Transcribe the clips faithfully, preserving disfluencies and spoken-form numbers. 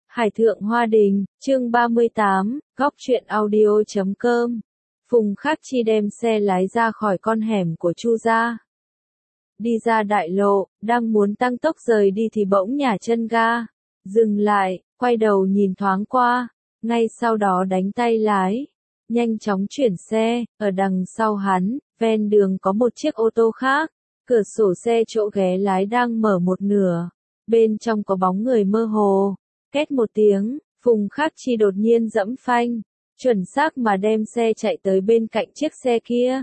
Hải thượng hoa đình, chương ba mươi tám, góc truyện audio chấm com. Phùng Khắc Chi đem xe lái ra khỏi con hẻm của Chu gia. Đi ra đại lộ, đang muốn tăng tốc rời đi thì bỗng nhả chân ga. Dừng lại, quay đầu nhìn thoáng qua, ngay sau đó đánh tay lái. Nhanh chóng chuyển xe, ở đằng sau hắn, ven đường có một chiếc ô tô khác. Cửa sổ xe chỗ ghế lái đang mở một nửa. Bên trong có bóng người mơ hồ. Két một tiếng, Phùng Khắc Chi đột nhiên giẫm phanh, chuẩn xác mà đem xe chạy tới bên cạnh chiếc xe kia.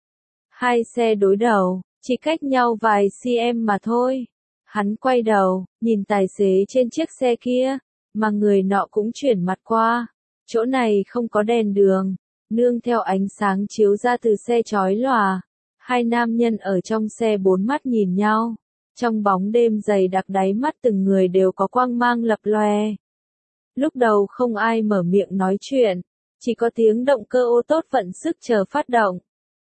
Hai xe đối đầu, chỉ cách nhau vài cm mà thôi. Hắn quay đầu, nhìn tài xế trên chiếc xe kia, mà người nọ cũng chuyển mặt qua. Chỗ này không có đèn đường, nương theo ánh sáng chiếu ra từ xe chói lòa. Hai nam nhân ở trong xe bốn mắt nhìn nhau. Trong bóng đêm dày đặc đáy mắt từng người đều có quang mang lập lòe. Lúc đầu không ai mở miệng nói chuyện, chỉ có tiếng động cơ ô tô vận sức chờ phát động.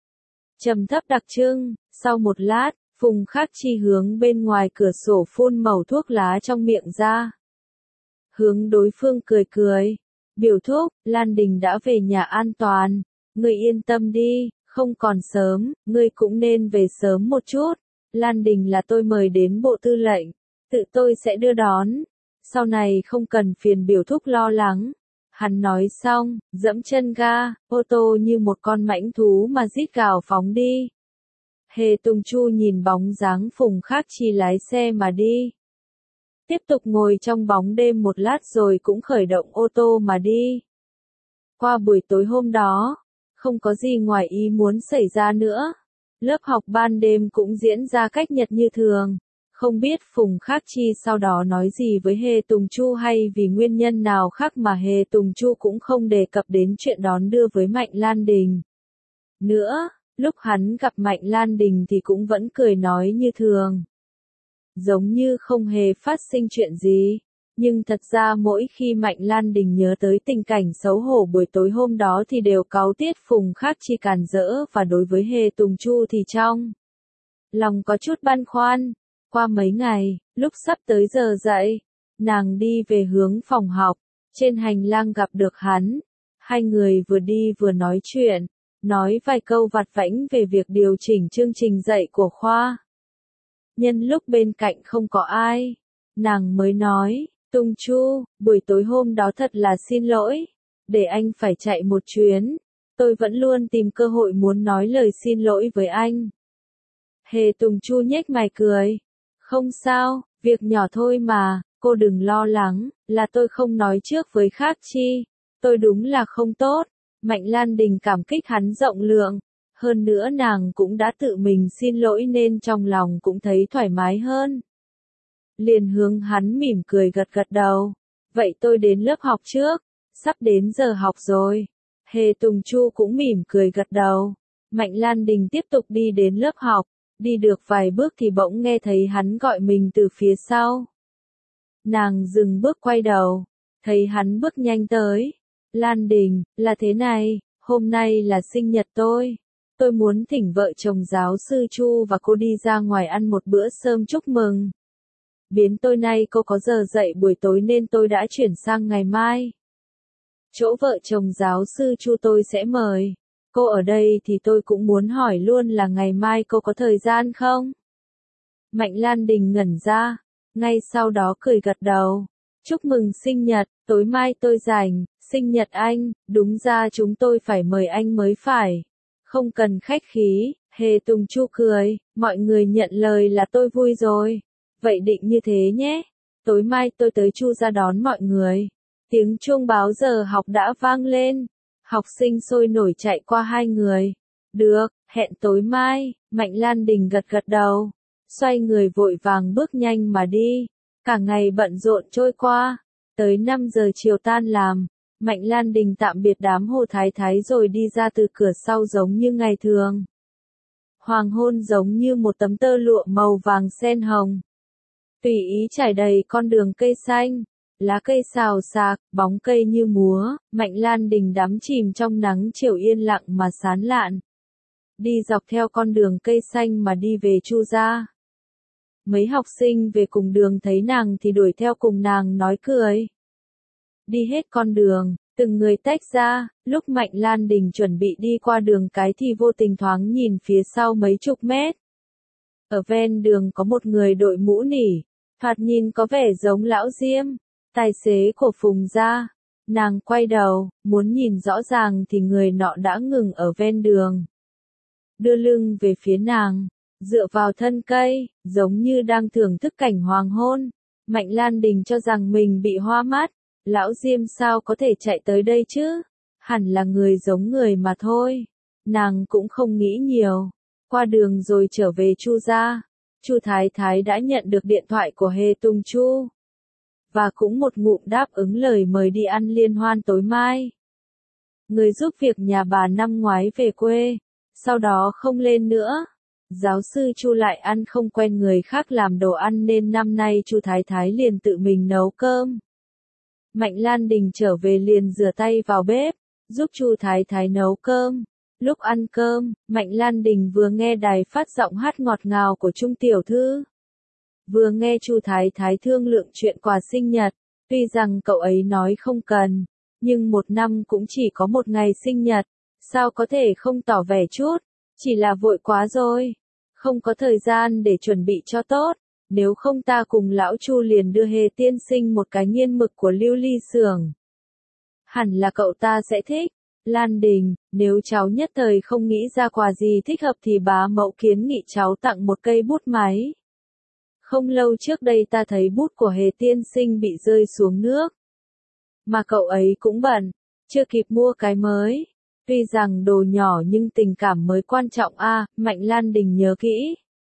Trầm thấp đặc trưng, sau một lát, Phùng Khắc Chi hướng bên ngoài cửa sổ phun mẩu thuốc lá trong miệng ra. Hướng đối phương cười cười, biểu thúc, Lan Đình đã về nhà an toàn, ngươi yên tâm đi, không còn sớm, ngươi cũng nên về sớm một chút. Lan Đình là tôi mời đến bộ tư lệnh, tự tôi sẽ đưa đón, sau này không cần phiền biểu thúc lo lắng. Hắn nói xong, dẫm chân ga, ô tô như một con mãnh thú mà rít gào phóng đi. Hề Tùng Chu nhìn bóng dáng Phùng Khắc Chi lái xe mà đi. Tiếp tục ngồi trong bóng đêm một lát rồi cũng khởi động ô tô mà đi. Qua buổi tối hôm đó, không có gì ngoài ý muốn xảy ra nữa. Lớp học ban đêm cũng diễn ra cách nhật như thường. Không biết Phùng Khắc Chi sau đó nói gì với Hề Tùng Chu hay vì nguyên nhân nào khác mà Hề Tùng Chu cũng không đề cập đến chuyện đón đưa với Mạnh Lan Đình. Nữa, lúc hắn gặp Mạnh Lan Đình thì cũng vẫn cười nói như thường. Giống như không hề phát sinh chuyện gì. Nhưng thật ra mỗi khi Mạnh Lan Đình nhớ tới tình cảnh xấu hổ buổi tối hôm đó thì đều cáu tiết Phùng Khắc Chi càn rỡ, và đối với Hề Tùng Chu thì trong lòng có chút băn khoăn. Qua mấy ngày, lúc sắp tới giờ dậy, nàng đi về hướng phòng học, trên hành lang gặp được hắn. Hai người vừa đi vừa nói chuyện, nói vài câu vặt vãnh về việc điều chỉnh chương trình dạy của khoa. Nhân lúc bên cạnh không có ai, nàng mới nói, Tùng Chu, buổi tối hôm đó thật là xin lỗi, để anh phải chạy một chuyến, tôi vẫn luôn tìm cơ hội muốn nói lời xin lỗi với anh. Hề Tùng Chu nhếch mày cười, không sao, việc nhỏ thôi mà, cô đừng lo lắng, là tôi không nói trước với Khắc Chi, tôi đúng là không tốt. Mạnh Lan Đình cảm kích hắn rộng lượng, hơn nữa nàng cũng đã tự mình xin lỗi nên trong lòng cũng thấy thoải mái hơn. Liền hướng hắn mỉm cười gật gật đầu. Vậy tôi đến lớp học trước, sắp đến giờ học rồi. Hề Tùng Chu cũng mỉm cười gật đầu. Mạnh Lan Đình tiếp tục đi đến lớp học, đi được vài bước thì bỗng nghe thấy hắn gọi mình từ phía sau. Nàng dừng bước quay đầu, thấy hắn bước nhanh tới. Lan Đình, là thế này, hôm nay là sinh nhật tôi. Tôi muốn thỉnh vợ chồng giáo sư Chu và cô đi ra ngoài ăn một bữa cơm chúc mừng. Biến tôi nay cô có giờ dạy buổi tối nên tôi đã chuyển sang ngày mai. Chỗ vợ chồng giáo sư Chu tôi sẽ mời. Cô ở đây thì tôi cũng muốn hỏi luôn là ngày mai cô có thời gian không? Mạnh Lan Đình ngẩn ra, ngay sau đó cười gật đầu. Chúc mừng sinh nhật, tối mai tôi rảnh, sinh nhật anh, đúng ra chúng tôi phải mời anh mới phải. Không cần khách khí, Hề Tùng Chu cười, mọi người nhận lời là tôi vui rồi. Vậy định như thế nhé, tối mai tôi tới Chu gia đón mọi người. Tiếng chuông báo giờ học đã vang lên, học sinh sôi nổi chạy qua hai người. Được, hẹn tối mai, Mạnh Lan Đình gật gật đầu, xoay người vội vàng bước nhanh mà đi. Cả ngày bận rộn trôi qua, tới năm giờ chiều tan làm, Mạnh Lan Đình tạm biệt đám Hồ Thái Thái rồi đi ra từ cửa sau giống như ngày thường. Hoàng hôn giống như một tấm tơ lụa màu vàng sen hồng. Tùy ý trải đầy con đường cây xanh, lá cây xào xạc, bóng cây như múa, Mạnh Lan Đình đắm chìm trong nắng chiều yên lặng mà sán lạn. Đi dọc theo con đường cây xanh mà đi về Chu gia. Mấy học sinh về cùng đường thấy nàng thì đuổi theo cùng nàng nói cười. đi hết con đường, từng người tách ra, lúc Mạnh Lan Đình chuẩn bị đi qua đường cái thì vô tình thoáng nhìn phía sau mấy chục mét. Ở ven đường có một người đội mũ nỉ, thoạt nhìn có vẻ giống lão Diêm, tài xế của Phùng gia. Nàng quay đầu, muốn nhìn rõ ràng thì người nọ đã ngừng ở ven đường. Đưa lưng về phía nàng, dựa vào thân cây, giống như đang thưởng thức cảnh hoàng hôn. Mạnh Lan Đình cho rằng mình bị hoa mắt, lão Diêm sao có thể chạy tới đây chứ? Hẳn là người giống người mà thôi. Nàng cũng không nghĩ nhiều. Qua đường rồi trở về Chu gia. Chu Thái Thái đã nhận được điện thoại của Hề Tùng Chu. Và cũng một ngụm đáp ứng lời mời đi ăn liên hoan tối mai. Người giúp việc nhà bà năm ngoái về quê, sau đó không lên nữa. Giáo sư Chu lại ăn không quen người khác làm đồ ăn nên năm nay Chu Thái Thái liền tự mình nấu cơm. Mạnh Lan Đình trở về liền rửa tay vào bếp, giúp Chu Thái Thái nấu cơm. Lúc ăn cơm, Mạnh Lan Đình vừa nghe đài phát giọng hát ngọt ngào của Trung tiểu thư, vừa nghe Chu Thái Thái thương lượng chuyện quà sinh nhật. Tuy rằng cậu ấy nói không cần, nhưng một năm cũng chỉ có một ngày sinh nhật, sao có thể không tỏ vẻ chút, chỉ là vội quá rồi, không có thời gian để chuẩn bị cho tốt. Nếu không ta cùng lão Chu liền đưa Hề tiên sinh một cái nghiên mực của Lưu Ly xưởng. Hẳn là cậu ta sẽ thích. Lan Đình, nếu cháu nhất thời không nghĩ ra quà gì thích hợp thì bá mẫu kiến nghị cháu tặng một cây bút máy. Không lâu trước đây ta thấy bút của Hề tiên sinh bị rơi xuống nước. Mà cậu ấy cũng bận, chưa kịp mua cái mới. Tuy rằng đồ nhỏ nhưng tình cảm mới quan trọng a. À, Mạnh Lan Đình nhớ kỹ.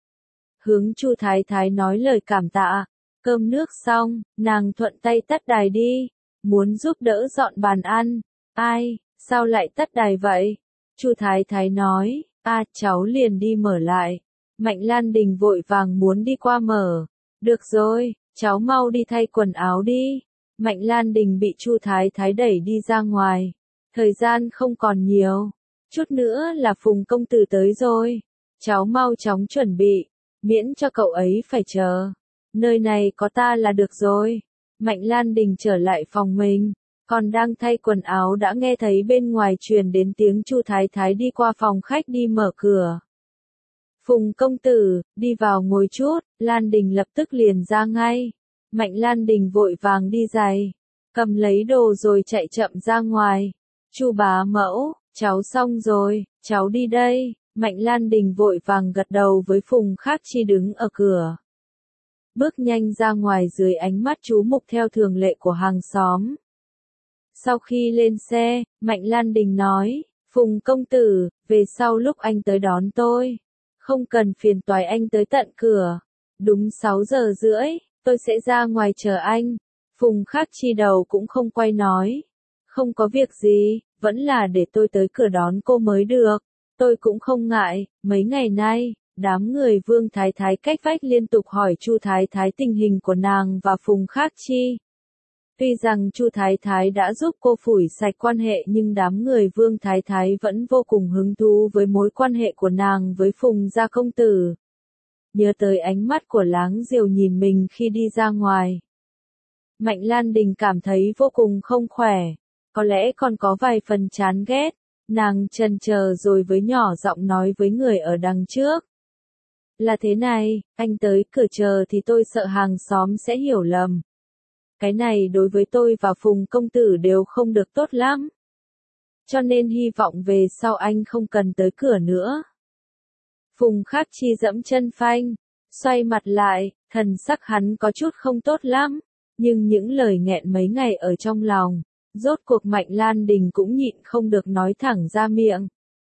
Hướng Chu Thái Thái nói lời cảm tạ. Cơm nước xong, nàng thuận tay tắt đài đi, muốn giúp đỡ dọn bàn ăn. Ai, sao lại tắt đài vậy? Chu Thái Thái nói, a à, cháu liền đi mở lại. Mạnh Lan Đình vội vàng muốn đi qua mở. Được rồi, cháu mau đi thay quần áo đi. Mạnh Lan Đình bị Chu Thái Thái đẩy đi ra ngoài. Thời gian không còn nhiều. Chút nữa là Phùng công tử tới rồi. Cháu mau chóng chuẩn bị, miễn cho cậu ấy phải chờ. Nơi này có ta là được rồi. Mạnh Lan Đình trở lại phòng mình, còn đang thay quần áo đã nghe thấy bên ngoài truyền đến tiếng Chu Thái Thái đi qua phòng khách đi mở cửa. Phùng công tử, đi vào ngồi chút. Lan Đình lập tức liền ra ngay. Mạnh Lan Đình vội vàng đi giày, cầm lấy đồ rồi chạy chậm ra ngoài. Chu bá mẫu, cháu xong rồi, cháu đi đây. Mạnh Lan Đình vội vàng gật đầu với Phùng Khắc Chi đứng ở cửa. Bước nhanh ra ngoài dưới ánh mắt chú mục theo thường lệ của hàng xóm. Sau khi lên xe, Mạnh Lan Đình nói, Phùng công tử, về sau lúc anh tới đón tôi, không cần phiền toái anh tới tận cửa. Đúng sáu giờ rưỡi, tôi sẽ ra ngoài chờ anh. Phùng Khắc Chi đầu cũng không quay nói. Không có việc gì, vẫn là để tôi tới cửa đón cô mới được. Tôi cũng không ngại, mấy ngày nay, đám người Vương Thái Thái cách vách liên tục hỏi Chu Thái Thái tình hình của nàng và Phùng Khắc Chi. Tuy rằng Chu Thái Thái đã giúp cô phủi sạch quan hệ nhưng đám người Vương Thái Thái vẫn vô cùng hứng thú với mối quan hệ của nàng với Phùng gia công tử. Nhớ tới ánh mắt của Láng Diều nhìn mình khi đi ra ngoài. Mạnh Lan Đình cảm thấy vô cùng không khỏe, có lẽ còn có vài phần chán ghét. Nàng chần chờ rồi với nhỏ giọng nói với người ở đằng trước. Là thế này, anh tới cửa chờ thì tôi sợ hàng xóm sẽ hiểu lầm. Cái này đối với tôi và Phùng công tử đều không được tốt lắm. Cho nên hy vọng về sau anh không cần tới cửa nữa. Phùng Khắc Chi dẫm chân phanh, xoay mặt lại, thần sắc hắn có chút không tốt lắm, nhưng những lời nghẹn mấy ngày ở trong lòng, rốt cuộc Mạnh Lan Đình cũng nhịn không được nói thẳng ra miệng.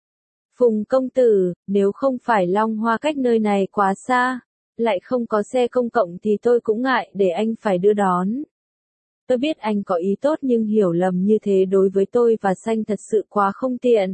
Phùng công tử, nếu không phải Long Hoa cách nơi này quá xa, lại không có xe công cộng thì tôi cũng ngại để anh phải đưa đón. Tôi biết anh có ý tốt nhưng hiểu lầm như thế đối với tôi và Xanh thật sự quá không tiện.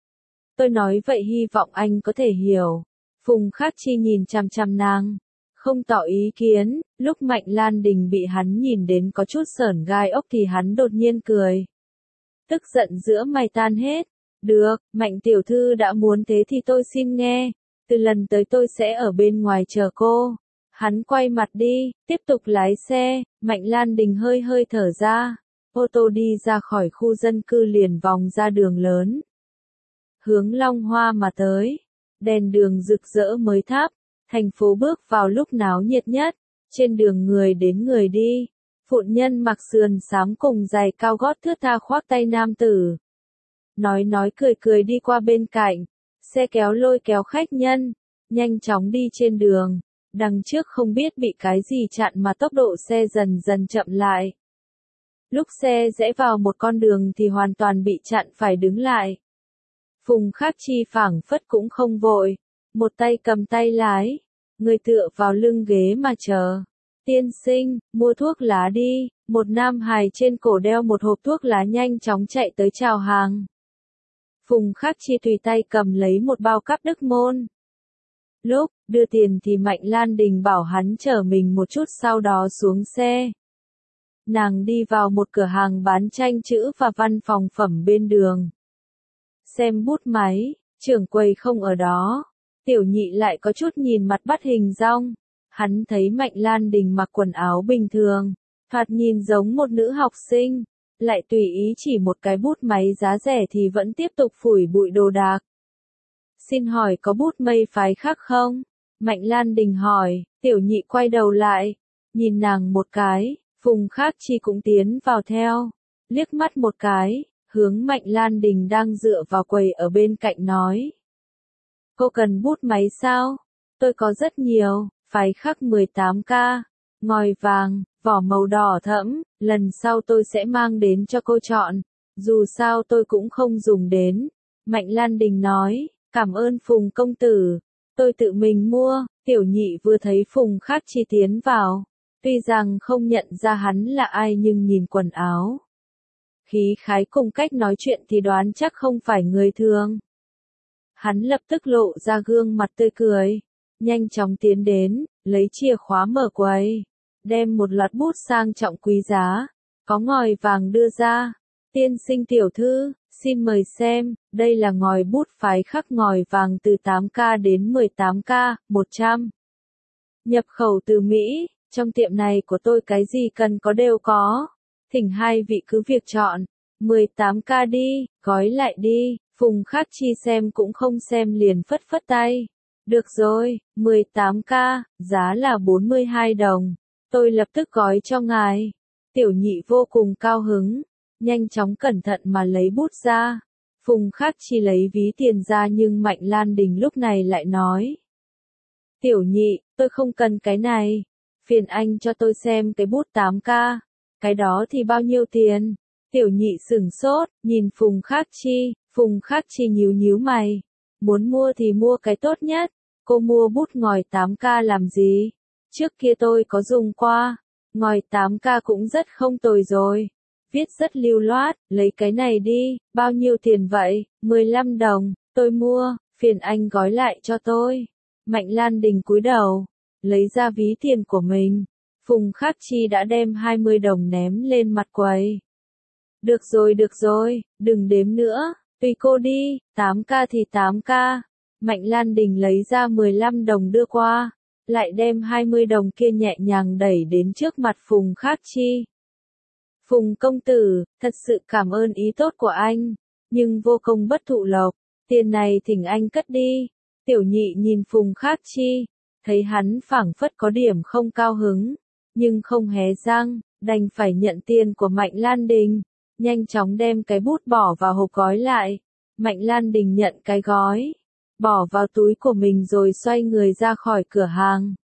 Tôi nói vậy hy vọng anh có thể hiểu. Phùng Khắc Chi nhìn chằm chằm nàng, không tỏ ý kiến. Lúc Mạnh Lan Đình bị hắn nhìn đến có chút sởn gai ốc thì hắn đột nhiên cười. Tức giận giữa mày tan hết. Được, Mạnh tiểu thư đã muốn thế thì tôi xin nghe. Từ lần tới tôi sẽ ở bên ngoài chờ cô. Hắn quay mặt đi, tiếp tục lái xe. Mạnh Lan Đình hơi hơi thở ra. ô tô đi ra khỏi khu dân cư liền vòng ra đường lớn. Hướng Long Hoa mà tới, đèn đường rực rỡ mới thắp, thành phố bước vào lúc náo nhiệt nhất, trên đường người đến người đi, phụ nhân mặc sườn xám cùng giày cao gót thướt tha khoác tay nam tử. Nói nói cười cười đi qua bên cạnh, xe kéo lôi kéo khách nhân, nhanh chóng đi trên đường, đằng trước không biết bị cái gì chặn mà tốc độ xe dần dần chậm lại. Lúc xe rẽ vào một con đường thì hoàn toàn bị chặn phải đứng lại. Phùng Khắc Chi phảng phất cũng không vội, một tay cầm tay lái, người tựa vào lưng ghế mà chờ. Tiên sinh, mua thuốc lá đi, một nam hài trên cổ đeo một hộp thuốc lá nhanh chóng chạy tới chào hàng. Phùng Khắc Chi tùy tay cầm lấy một bao cáp Đức Môn. Lúc đưa tiền thì Mạnh Lan Đình bảo hắn chở mình một chút sau đó xuống xe. Nàng đi vào một cửa hàng bán tranh chữ và văn phòng phẩm bên đường. Xem bút máy, trưởng quầy không ở đó. Tiểu Nhị lại có chút nhìn mặt bắt hình dong. Hắn thấy Mạnh Lan Đình mặc quần áo bình thường, thoạt nhìn giống một nữ học sinh, lại tùy ý chỉ một cái bút máy giá rẻ thì vẫn tiếp tục phủi bụi đồ đạc. Xin hỏi có bút mây phái khác không? Mạnh Lan Đình hỏi. Tiểu Nhị quay đầu lại, nhìn nàng một cái, Phùng Khắc Chi cũng tiến vào theo, liếc mắt một cái, hướng Mạnh Lan Đình đang dựa vào quầy ở bên cạnh nói. Cô cần bút máy sao? Tôi có rất nhiều, phái khắc mười tám K, ngòi vàng, vỏ màu đỏ thẫm, lần sau tôi sẽ mang đến cho cô chọn, dù sao tôi cũng không dùng đến. Mạnh Lan Đình nói, cảm ơn Phùng công tử, tôi tự mình mua. Tiểu Nhị vừa thấy Phùng Khắc Chi tiến vào, tuy rằng không nhận ra hắn là ai nhưng nhìn quần áo, khí khái cùng cách nói chuyện thì đoán chắc không phải người thường. Hắn lập tức lộ ra gương mặt tươi cười, nhanh chóng tiến đến, lấy chìa khóa mở quầy, đem một loạt bút sang trọng quý giá, có ngòi vàng đưa ra. Tiên sinh tiểu thư, xin mời xem, đây là ngòi bút phái khắc ngòi vàng từ tám K đến mười tám K, một trăm. Nhập khẩu từ Mỹ, trong tiệm này của tôi cái gì cần có đều có. Thỉnh hai vị cứ việc chọn, mười tám K đi, gói lại đi. Phùng Khắc Chi xem cũng không xem liền phất phất tay. Được rồi, mười tám K, giá là bốn mươi hai đồng. Tôi lập tức gói cho ngài. Tiểu Nhị vô cùng cao hứng, nhanh chóng cẩn thận mà lấy bút ra. Phùng Khắc Chi lấy ví tiền ra nhưng Mạnh Lan Đình lúc này lại nói. Tiểu Nhị, tôi không cần cái này. Phiền anh cho tôi xem cái bút tám K. Cái đó thì bao nhiêu tiền? Tiểu Nhị sửng sốt, nhìn Phùng Khắc Chi. Phùng Khắc Chi nhíu nhíu mày. Muốn mua thì mua cái tốt nhất. Cô mua bút ngòi tám K làm gì? Trước kia tôi có dùng qua. Ngòi tám K cũng rất không tồi rồi. Viết rất lưu loát, lấy cái này đi. Bao nhiêu tiền vậy? mười lăm đồng. Tôi mua, phiền anh gói lại cho tôi. Mạnh Lan Đình cúi đầu, lấy ra ví tiền của mình. Phùng Khắc Chi đã đem hai mươi đồng ném lên mặt quầy. Được rồi được rồi, đừng đếm nữa, tùy cô đi, tám K thì tám K. Mạnh Lan Đình lấy ra mười lăm đồng đưa qua, lại đem hai mươi đồng kia nhẹ nhàng đẩy đến trước mặt Phùng Khắc Chi. Phùng công tử, thật sự cảm ơn ý tốt của anh, nhưng vô công bất thụ lộc, tiền này thỉnh anh cất đi. Tiểu Nhị nhìn Phùng Khắc Chi, thấy hắn phảng phất có điểm không cao hứng, nhưng không hé răng, đành phải nhận tiền của Mạnh Lan Đình, nhanh chóng đem cái bút bỏ vào hộp gói lại. Mạnh Lan Đình nhận cái gói, bỏ vào túi của mình rồi xoay người ra khỏi cửa hàng.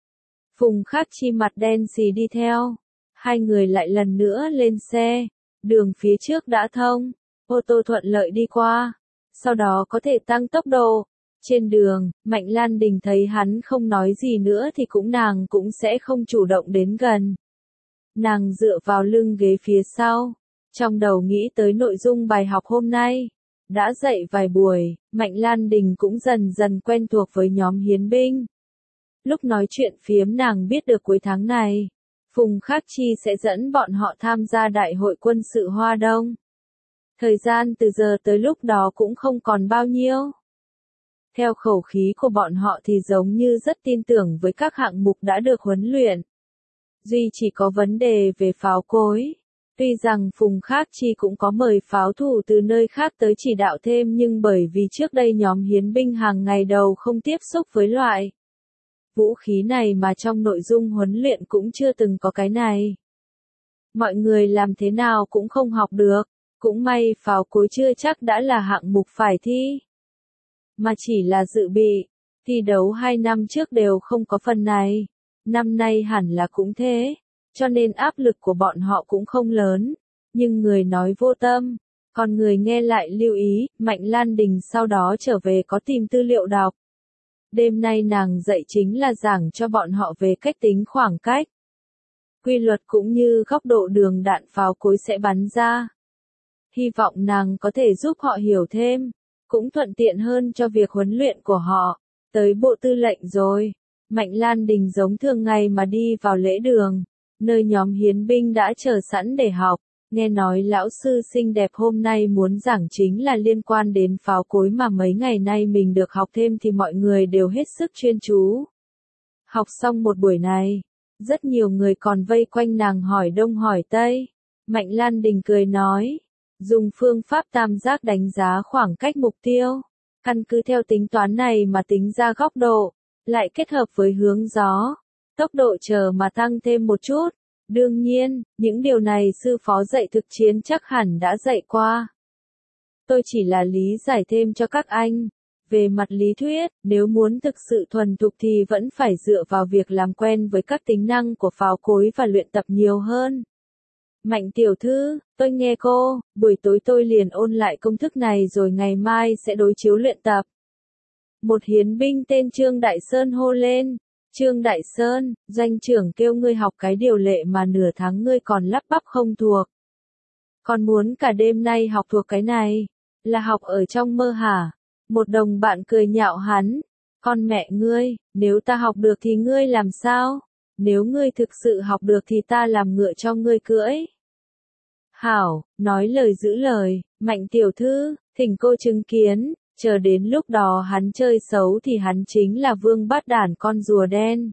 Phùng Khắc Chi mặt đen xì đi theo, hai người lại lần nữa lên xe, đường phía trước đã thông, ô tô thuận lợi đi qua, sau đó có thể tăng tốc độ. Trên đường, Mạnh Lan Đình thấy hắn không nói gì nữa thì cũng nàng cũng sẽ không chủ động đến gần. Nàng dựa vào lưng ghế phía sau, trong đầu nghĩ tới nội dung bài học hôm nay. Đã dạy vài buổi, Mạnh Lan Đình cũng dần dần quen thuộc với nhóm hiến binh. Lúc nói chuyện phiếm nàng biết được cuối tháng này, Phùng Khắc Chi sẽ dẫn bọn họ tham gia đại hội quân sự Hoa Đông. Thời gian từ giờ tới lúc đó cũng không còn bao nhiêu. Theo khẩu khí của bọn họ thì giống như rất tin tưởng với các hạng mục đã được huấn luyện. Duy chỉ có vấn đề về pháo cối. Tuy rằng Phùng Khắc Chi cũng có mời pháo thủ từ nơi khác tới chỉ đạo thêm nhưng bởi vì trước đây nhóm hiến binh hàng ngày đầu không tiếp xúc với loại vũ khí này mà trong nội dung huấn luyện cũng chưa từng có cái này. Mọi người làm thế nào cũng không học được, cũng may pháo cối chưa chắc đã là hạng mục phải thi, mà chỉ là dự bị. Thi đấu hai năm trước đều không có phần này, năm nay hẳn là cũng thế, cho nên áp lực của bọn họ cũng không lớn, nhưng người nói vô tâm, còn người nghe lại lưu ý. Mạnh Lan Đình sau đó trở về có tìm tư liệu đọc. Đêm nay nàng dạy chính là giảng cho bọn họ về cách tính khoảng cách, quy luật cũng như góc độ đường đạn pháo cối sẽ bắn ra. Hy vọng nàng có thể giúp họ hiểu thêm, cũng thuận tiện hơn cho việc huấn luyện của họ. Tới bộ tư lệnh rồi, Mạnh Lan Đình giống thường ngày mà đi vào lễ đường, nơi nhóm hiến binh đã chờ sẵn để học. Nghe nói lão sư xinh đẹp hôm nay muốn giảng chính là liên quan đến pháo cối mà mấy ngày nay mình được học thêm thì mọi người đều hết sức chuyên chú. Học xong một buổi này, rất nhiều người còn vây quanh nàng hỏi đông hỏi tây. Mạnh Lan Đình cười nói, dùng phương pháp tam giác đánh giá khoảng cách mục tiêu. Căn cứ theo tính toán này mà tính ra góc độ, lại kết hợp với hướng gió, tốc độ chờ mà tăng thêm một chút. Đương nhiên, những điều này sư phó dạy thực chiến chắc hẳn đã dạy qua. Tôi chỉ là lý giải thêm cho các anh. Về mặt lý thuyết, nếu muốn thực sự thuần thục thì vẫn phải dựa vào việc làm quen với các tính năng của pháo cối và luyện tập nhiều hơn. Mạnh tiểu thư, tôi nghe cô, buổi tối tôi liền ôn lại công thức này rồi ngày mai sẽ đối chiếu luyện tập. Một hiến binh tên Trương Đại Sơn hô lên. Trương Đại Sơn, doanh trưởng kêu ngươi học cái điều lệ mà nửa tháng ngươi còn lắp bắp không thuộc. Còn muốn cả đêm nay học thuộc cái này, là học ở trong mơ hả? Một đồng bạn cười nhạo hắn. Con mẹ ngươi, nếu ta học được thì ngươi làm sao? Nếu ngươi thực sự học được thì ta làm ngựa cho ngươi cưỡi. Hảo, nói lời giữ lời, Mạnh tiểu thư, thỉnh cô chứng kiến, chờ đến lúc đó hắn chơi xấu thì hắn chính là vương bát đản con rùa đen.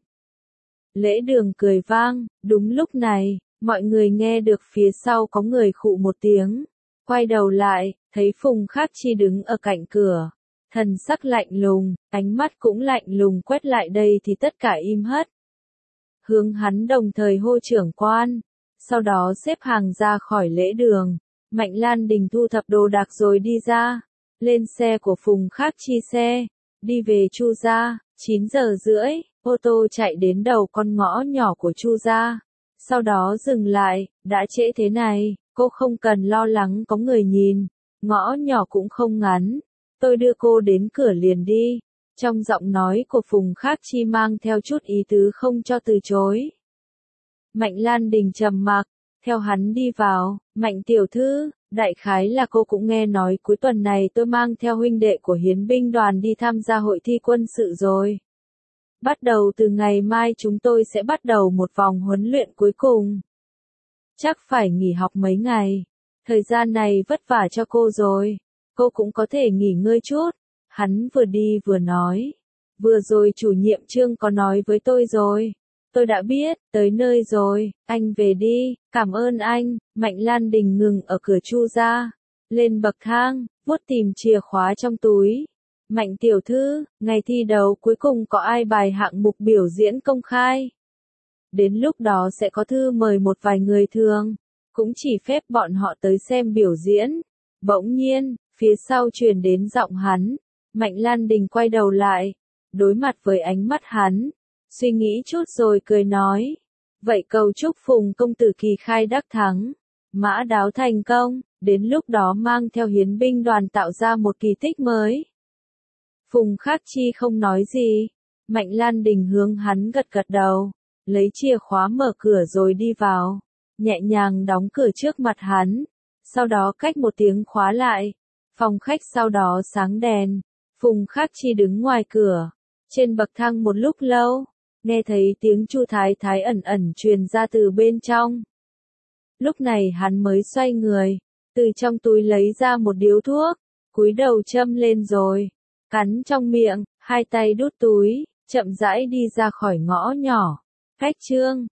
Lễ đường cười vang, đúng lúc này, mọi người nghe được phía sau có người khụ một tiếng. Quay đầu lại, thấy Phùng Khắc Chi đứng ở cạnh cửa. Thần sắc lạnh lùng, ánh mắt cũng lạnh lùng quét lại đây thì tất cả im hất. Hướng hắn đồng thời hô trưởng quan, sau đó xếp hàng ra khỏi lễ đường. Mạnh Lan Đình thu thập đồ đạc rồi đi ra, lên xe của Phùng Khắc Chi xe, đi về Chu gia. Chín giờ rưỡi, ô tô chạy đến đầu con ngõ nhỏ của Chu gia, sau đó dừng lại. Đã trễ thế này, cô không cần lo lắng có người nhìn, ngõ nhỏ cũng không ngắn, tôi đưa cô đến cửa liền đi. Trong giọng nói của Phùng Khắc Chi mang theo chút ý tứ không cho từ chối. Mạnh Lan Đình trầm mặc, theo hắn đi vào. Mạnh tiểu thư, đại khái là cô cũng nghe nói cuối tuần này tôi mang theo huynh đệ của hiến binh đoàn đi tham gia hội thi quân sự rồi. Bắt đầu từ ngày mai chúng tôi sẽ bắt đầu một vòng huấn luyện cuối cùng. Chắc phải nghỉ học mấy ngày. Thời gian này vất vả cho cô rồi. Cô cũng có thể nghỉ ngơi chút. Hắn vừa đi vừa nói. Vừa rồi chủ nhiệm Trương có nói với tôi rồi. Tôi đã biết, tới nơi rồi, anh về đi, cảm ơn anh. Mạnh Lan Đình ngừng ở cửa Chu gia, lên bậc thang, vuốt tìm chìa khóa trong túi. Mạnh tiểu thư, ngày thi đấu cuối cùng có ai bài hạng mục biểu diễn công khai? Đến lúc đó sẽ có thư mời một vài người thường, cũng chỉ phép bọn họ tới xem biểu diễn. Bỗng nhiên, phía sau truyền đến giọng hắn. Mạnh Lan Đình quay đầu lại, đối mặt với ánh mắt hắn, suy nghĩ chút rồi cười nói. Vậy cầu chúc Phùng công tử kỳ khai đắc thắng, mã đáo thành công, đến lúc đó mang theo hiến binh đoàn tạo ra một kỳ tích mới. Phùng Khắc Chi không nói gì, Mạnh Lan Đình hướng hắn gật gật đầu, lấy chìa khóa mở cửa rồi đi vào, nhẹ nhàng đóng cửa trước mặt hắn, sau đó cách một tiếng khóa lại. Phòng khách sau đó sáng đèn, Phùng Khắc Chi đứng ngoài cửa, trên bậc thang một lúc lâu, nghe thấy tiếng Chu Thái Thái ẩn ẩn truyền ra từ bên trong. Lúc này hắn mới xoay người, từ trong túi lấy ra một điếu thuốc, cúi đầu châm lên rồi, cắn trong miệng, hai tay đút túi, chậm rãi đi ra khỏi ngõ nhỏ. Cách Trương